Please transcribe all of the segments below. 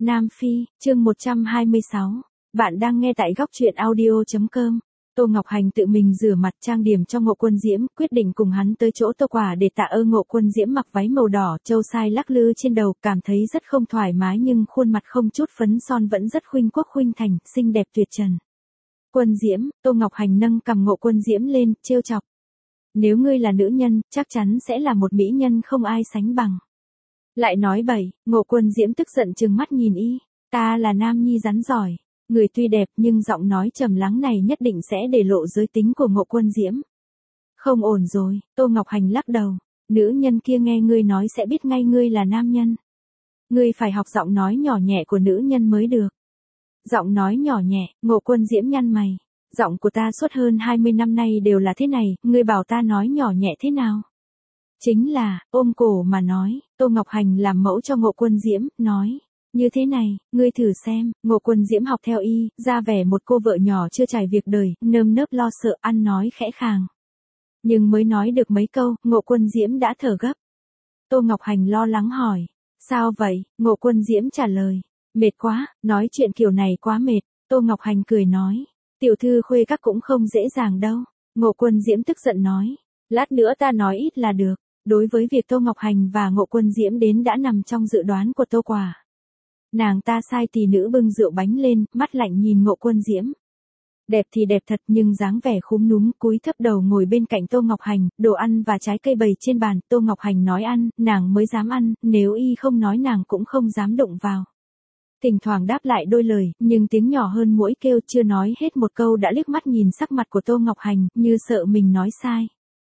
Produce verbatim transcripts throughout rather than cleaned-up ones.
Nam Phi, chương một trăm hai mươi sáu. Bạn đang nghe tại góc truyện audio chấm com. Tô Ngọc Hành tự mình rửa mặt trang điểm cho Ngộ Quân Diễm, quyết định cùng hắn tới chỗ Tô Quả để tạ ơn. Ngộ Quân Diễm mặc váy màu đỏ, châu sai lắc lư trên đầu, cảm thấy rất không thoải mái nhưng khuôn mặt không chút phấn son vẫn rất khuynh quốc khuynh thành, xinh đẹp tuyệt trần. Quân Diễm, Tô Ngọc Hành nâng cằm Ngộ Quân Diễm lên, trêu chọc. Nếu ngươi là nữ nhân, chắc chắn sẽ là một mỹ nhân không ai sánh bằng. Lại nói bậy, Ngộ Quân Diễm tức giận trừng mắt nhìn y, ta là nam nhi rắn giỏi, người tuy đẹp nhưng giọng nói trầm lắng này nhất định sẽ để lộ giới tính của Ngộ Quân Diễm. Không ổn rồi, Tô Ngọc Hành lắc đầu, nữ nhân kia nghe ngươi nói sẽ biết ngay ngươi là nam nhân. Ngươi phải học giọng nói nhỏ nhẹ của nữ nhân mới được. Giọng nói nhỏ nhẹ, Ngộ Quân Diễm nhăn mày, giọng của ta suốt hơn hai mươi năm nay đều là thế này, ngươi bảo ta nói nhỏ nhẹ thế nào? Chính là, ôm cổ mà nói, Tô Ngọc Hành làm mẫu cho Ngộ Quân Diễm, nói, như thế này, ngươi thử xem. Ngộ Quân Diễm học theo y, ra vẻ một cô vợ nhỏ chưa trải việc đời, nơm nớp lo sợ, ăn nói khẽ khàng. Nhưng mới nói được mấy câu, Ngộ Quân Diễm đã thở gấp. Tô Ngọc Hành lo lắng hỏi, sao vậy? Ngộ Quân Diễm trả lời, mệt quá, nói chuyện kiểu này quá mệt. Tô Ngọc Hành cười nói, tiểu thư khuê các cũng không dễ dàng đâu. Ngộ Quân Diễm tức giận nói, lát nữa ta nói ít là được. Đối với việc Tô Ngọc Hành và Ngộ Quân Diễm đến đã nằm trong dự đoán của Tô Quả. Nàng ta sai tỷ nữ bưng rượu bánh lên, mắt lạnh nhìn Ngộ Quân Diễm. Đẹp thì đẹp thật nhưng dáng vẻ khúm núm, cúi thấp đầu ngồi bên cạnh Tô Ngọc Hành, đồ ăn và trái cây bày trên bàn, Tô Ngọc Hành nói ăn, nàng mới dám ăn, nếu y không nói nàng cũng không dám đụng vào. Thỉnh thoảng đáp lại đôi lời, nhưng tiếng nhỏ hơn mỗi kêu, chưa nói hết một câu đã liếc mắt nhìn sắc mặt của Tô Ngọc Hành, như sợ mình nói sai.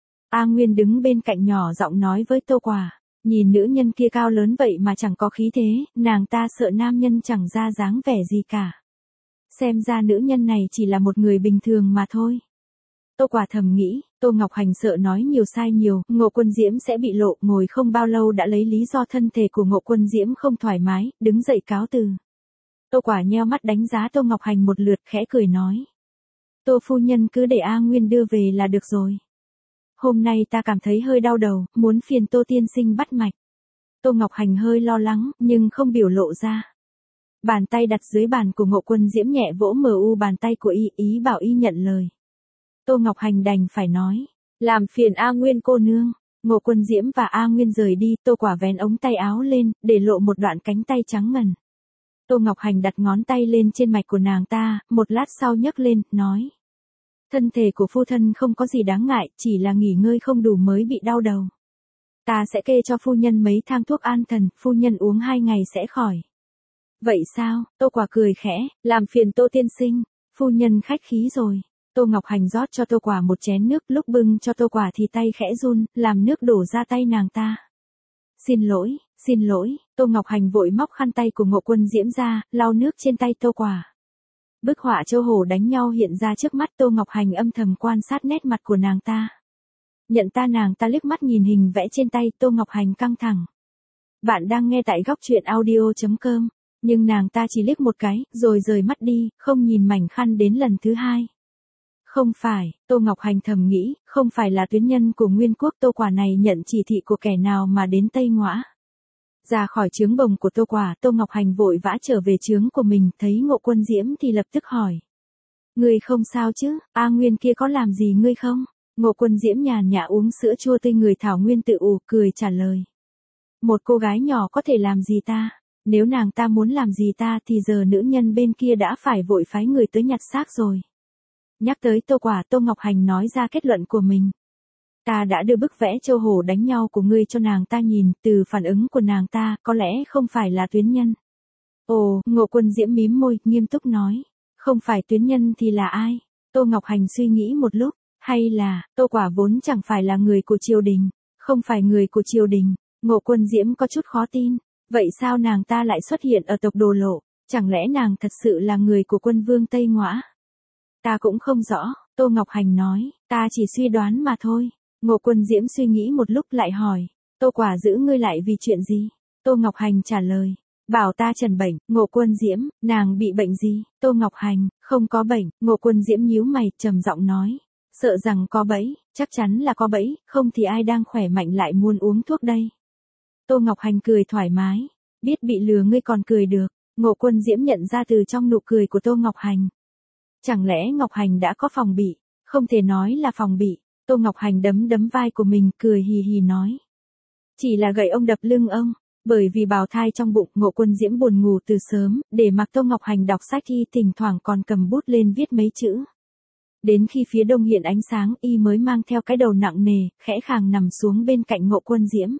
A Nguyên đứng bên cạnh nhỏ giọng nói với Tô Quả, nhìn nữ nhân kia cao lớn vậy mà chẳng có khí thế, nàng ta sợ nam nhân chẳng ra dáng vẻ gì cả. Xem ra nữ nhân này chỉ là một người bình thường mà thôi. Tô Quả thầm nghĩ, Tô Ngọc Hành sợ nói nhiều sai nhiều, Ngộ Quân Diễm sẽ bị lộ, ngồi không bao lâu đã lấy lý do thân thể của Ngộ Quân Diễm không thoải mái, đứng dậy cáo từ. Tô Quả nheo mắt đánh giá Tô Ngọc Hành một lượt, khẽ cười nói, Tô phu nhân cứ để A Nguyên đưa về là được rồi. Hôm nay ta cảm thấy hơi đau đầu, muốn phiền Tô tiên sinh bắt mạch. Tô Ngọc Hành hơi lo lắng, nhưng không biểu lộ ra. Bàn tay đặt dưới bàn của Ngộ Quân Diễm nhẹ vỗ mờ u bàn tay của y, ý bảo y nhận lời. Tô Ngọc Hành đành phải nói, làm phiền A Nguyên cô nương. Ngộ Quân Diễm và A Nguyên rời đi, Tô Quả vén ống tay áo lên, để lộ một đoạn cánh tay trắng ngần. Tô Ngọc Hành đặt ngón tay lên trên mạch của nàng ta, một lát sau nhấc lên, nói. Thân thể của phu thân không có gì đáng ngại, chỉ là nghỉ ngơi không đủ mới bị đau đầu. Ta sẽ kê cho phu nhân mấy thang thuốc an thần, phu nhân uống hai ngày sẽ khỏi. Vậy sao? Tô Quả cười khẽ, làm phiền Tô tiên sinh, phu nhân khách khí rồi. Tô Ngọc Hành rót cho Tô Quả một chén nước, lúc bưng cho Tô Quả thì tay khẽ run, làm nước đổ ra tay nàng ta. Xin lỗi, xin lỗi, Tô Ngọc Hành vội móc khăn tay của Ngộ Quân Diễm ra, lau nước trên tay Tô Quả. Bức họa châu hổ đánh nhau hiện ra trước mắt, Tô Ngọc Hành âm thầm quan sát nét mặt của nàng ta. Nhận ta nàng ta liếc mắt nhìn hình vẽ trên tay, Tô Ngọc Hành căng thẳng. Bạn đang nghe tại góc truyện audio chấm com, nhưng nàng ta chỉ liếc một cái, rồi rời mắt đi, không nhìn mảnh khăn đến lần thứ hai. Không phải, Tô Ngọc Hành thầm nghĩ, không phải là tuyến nhân của Nguyên Quốc. Tô Quả này nhận chỉ thị của kẻ nào mà đến Tây Ngoã. Ra khỏi trướng bồng của Tô Quả, Tô Ngọc Hành vội vã trở về trướng của mình, thấy Ngộ Quân Diễm thì lập tức hỏi. Ngươi không sao chứ, A Nguyên kia có làm gì ngươi không? Ngộ Quân Diễm nhàn nhã uống sữa chua tươi người thảo nguyên tự ủ, cười trả lời. Một cô gái nhỏ có thể làm gì ta? Nếu nàng ta muốn làm gì ta thì giờ nữ nhân bên kia đã phải vội phái người tới nhặt xác rồi. Nhắc tới Tô Quả, Tô Ngọc Hành nói ra kết luận của mình. Ta đã đưa bức vẽ châu hổ đánh nhau của ngươi cho nàng ta nhìn, từ phản ứng của nàng ta, có lẽ không phải là tuyến nhân. Ồ, Ngộ Quân Diễm mím môi, nghiêm túc nói. Không phải tuyến nhân thì là ai? Tô Ngọc Hành suy nghĩ một lúc, hay là, Tô Quả vốn chẳng phải là người của triều đình. Không phải người của triều đình, Ngộ Quân Diễm có chút khó tin. Vậy sao nàng ta lại xuất hiện ở tộc Đồ Lộ? Chẳng lẽ nàng thật sự là người của quân vương Tây Ngoã? Ta cũng không rõ, Tô Ngọc Hành nói, ta chỉ suy đoán mà thôi. Ngộ Quân Diễm suy nghĩ một lúc lại hỏi, Tô Quả giữ ngươi lại vì chuyện gì? Tô Ngọc Hành trả lời, bảo ta trần bệnh. Ngộ Quân Diễm, nàng bị bệnh gì? Tô Ngọc Hành, không có bệnh. Ngộ Quân Diễm nhíu mày, trầm giọng nói, sợ rằng có bẫy, chắc chắn là có bẫy, không thì ai đang khỏe mạnh lại muốn uống thuốc đây. Tô Ngọc Hành cười thoải mái, biết bị lừa ngươi còn cười được. Ngộ Quân Diễm nhận ra từ trong nụ cười của Tô Ngọc Hành. Chẳng lẽ Ngọc Hành đã có phòng bị? Không thể nói là phòng bị. Tô Ngọc Hành đấm đấm vai của mình, cười hì hì nói. Chỉ là gậy ông đập lưng ông. Bởi vì bào thai trong bụng, Ngộ Quân Diễm buồn ngủ từ sớm, để mặc Tô Ngọc Hành đọc sách y thỉnh thoảng còn cầm bút lên viết mấy chữ. Đến khi phía đông hiện ánh sáng, y mới mang theo cái đầu nặng nề, khẽ khàng nằm xuống bên cạnh Ngộ Quân Diễm.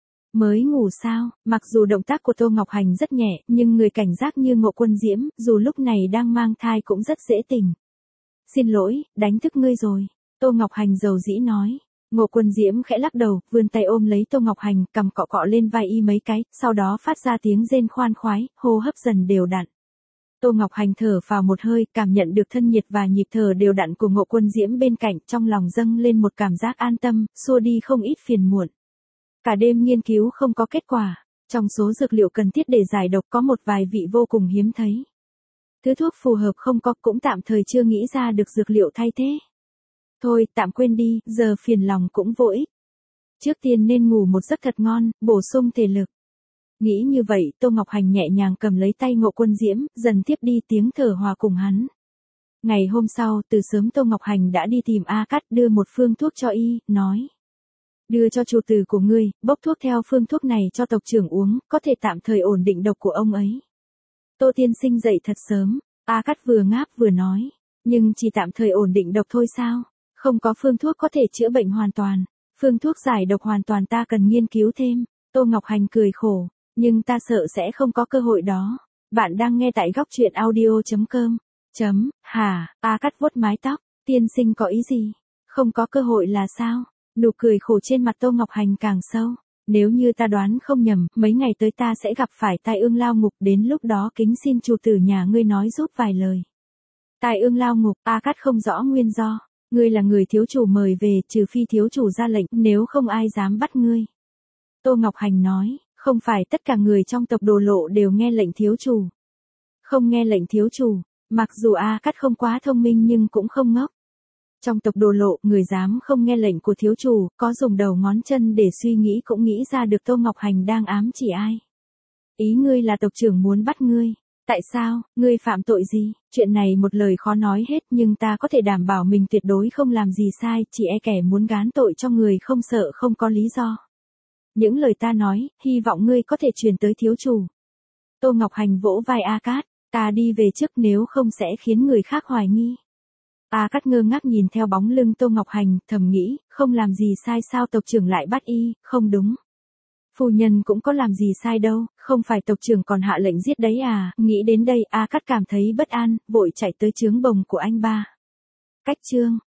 Mới ngủ sao? Mặc dù động tác của Tô Ngọc Hành rất nhẹ, nhưng người cảnh giác như Ngộ Quân Diễm, dù lúc này đang mang thai cũng rất dễ tỉnh. Xin lỗi, đánh thức ngươi rồi. Tô Ngọc Hành dầu dĩ nói. Ngộ Quân Diễm khẽ lắc đầu, vươn tay ôm lấy Tô Ngọc Hành, cầm cọ cọ lên vai y mấy cái, sau đó phát ra tiếng rên khoan khoái, hô hấp dần đều đặn. Tô Ngọc Hành thở vào một hơi, cảm nhận được thân nhiệt và nhịp thở đều đặn của Ngộ Quân Diễm bên cạnh, trong lòng dâng lên một cảm giác an tâm, xua đi không ít phiền muộn. Cả đêm nghiên cứu không có kết quả. Trong số dược liệu cần thiết để giải độc có một vài vị vô cùng hiếm thấy. Thứ thuốc phù hợp không có, cũng tạm thời chưa nghĩ ra được dược liệu thay thế. Thôi, tạm quên đi, giờ phiền lòng cũng vô ích. Trước tiên nên ngủ một giấc thật ngon, bổ sung thể lực. Nghĩ như vậy, Tô Ngọc Hành nhẹ nhàng cầm lấy tay Ngộ Quân Diễm, dần tiếp đi tiếng thở hòa cùng hắn. Ngày hôm sau, từ sớm Tô Ngọc Hành đã đi tìm A Cát, đưa một phương thuốc cho y, nói. Đưa cho chủ tử của ngươi, bốc thuốc theo phương thuốc này cho tộc trưởng uống, có thể tạm thời ổn định độc của ông ấy. Tô tiên sinh dậy thật sớm, A Cát vừa ngáp vừa nói. Nhưng chỉ tạm thời ổn định độc thôi sao? Không có phương thuốc có thể chữa bệnh hoàn toàn. Phương thuốc giải độc hoàn toàn ta cần nghiên cứu thêm. Tô Ngọc Hành cười khổ. Nhưng ta sợ sẽ không có cơ hội đó. Bạn đang nghe tại góc truyện audio chấm com. Chấm, hả, A Cát vuốt mái tóc. Tiên sinh có ý gì? Không có cơ hội là sao? Nụ cười khổ trên mặt Tô Ngọc Hành càng sâu. Nếu như ta đoán không nhầm, mấy ngày tới ta sẽ gặp phải tai ương lao ngục, đến lúc đó kính xin chủ tử nhà ngươi nói giúp vài lời. Tai ương lao ngục, A Cát không rõ nguyên do. Ngươi là người thiếu chủ mời về, trừ phi thiếu chủ ra lệnh, nếu không ai dám bắt ngươi. Tô Ngọc Hành nói, không phải tất cả người trong tộc Đồ Lộ đều nghe lệnh thiếu chủ. Không nghe lệnh thiếu chủ, mặc dù A Cát không quá thông minh nhưng cũng không ngốc. Trong tộc Đồ Lộ, người dám không nghe lệnh của thiếu chủ, có dùng đầu ngón chân để suy nghĩ cũng nghĩ ra được Tô Ngọc Hành đang ám chỉ ai. Ý ngươi là tộc trưởng muốn bắt ngươi. Tại sao, ngươi phạm tội gì? Chuyện này một lời khó nói hết, nhưng ta có thể đảm bảo mình tuyệt đối không làm gì sai, chỉ e kẻ muốn gán tội cho người không sợ không có lý do. Những lời ta nói, hy vọng ngươi có thể truyền tới thiếu chủ. Tô Ngọc Hành vỗ vai A Cát, ta đi về trước nếu không sẽ khiến người khác hoài nghi. A Cát ngơ ngác nhìn theo bóng lưng Tô Ngọc Hành, thầm nghĩ, không làm gì sai sao tộc trưởng lại bắt y, không đúng. Phu nhân cũng có làm gì sai đâu, không phải tộc trưởng còn hạ lệnh giết đấy à, nghĩ đến đây A Cát cảm thấy bất an, vội chạy tới trướng bồng của anh ba. Cách chương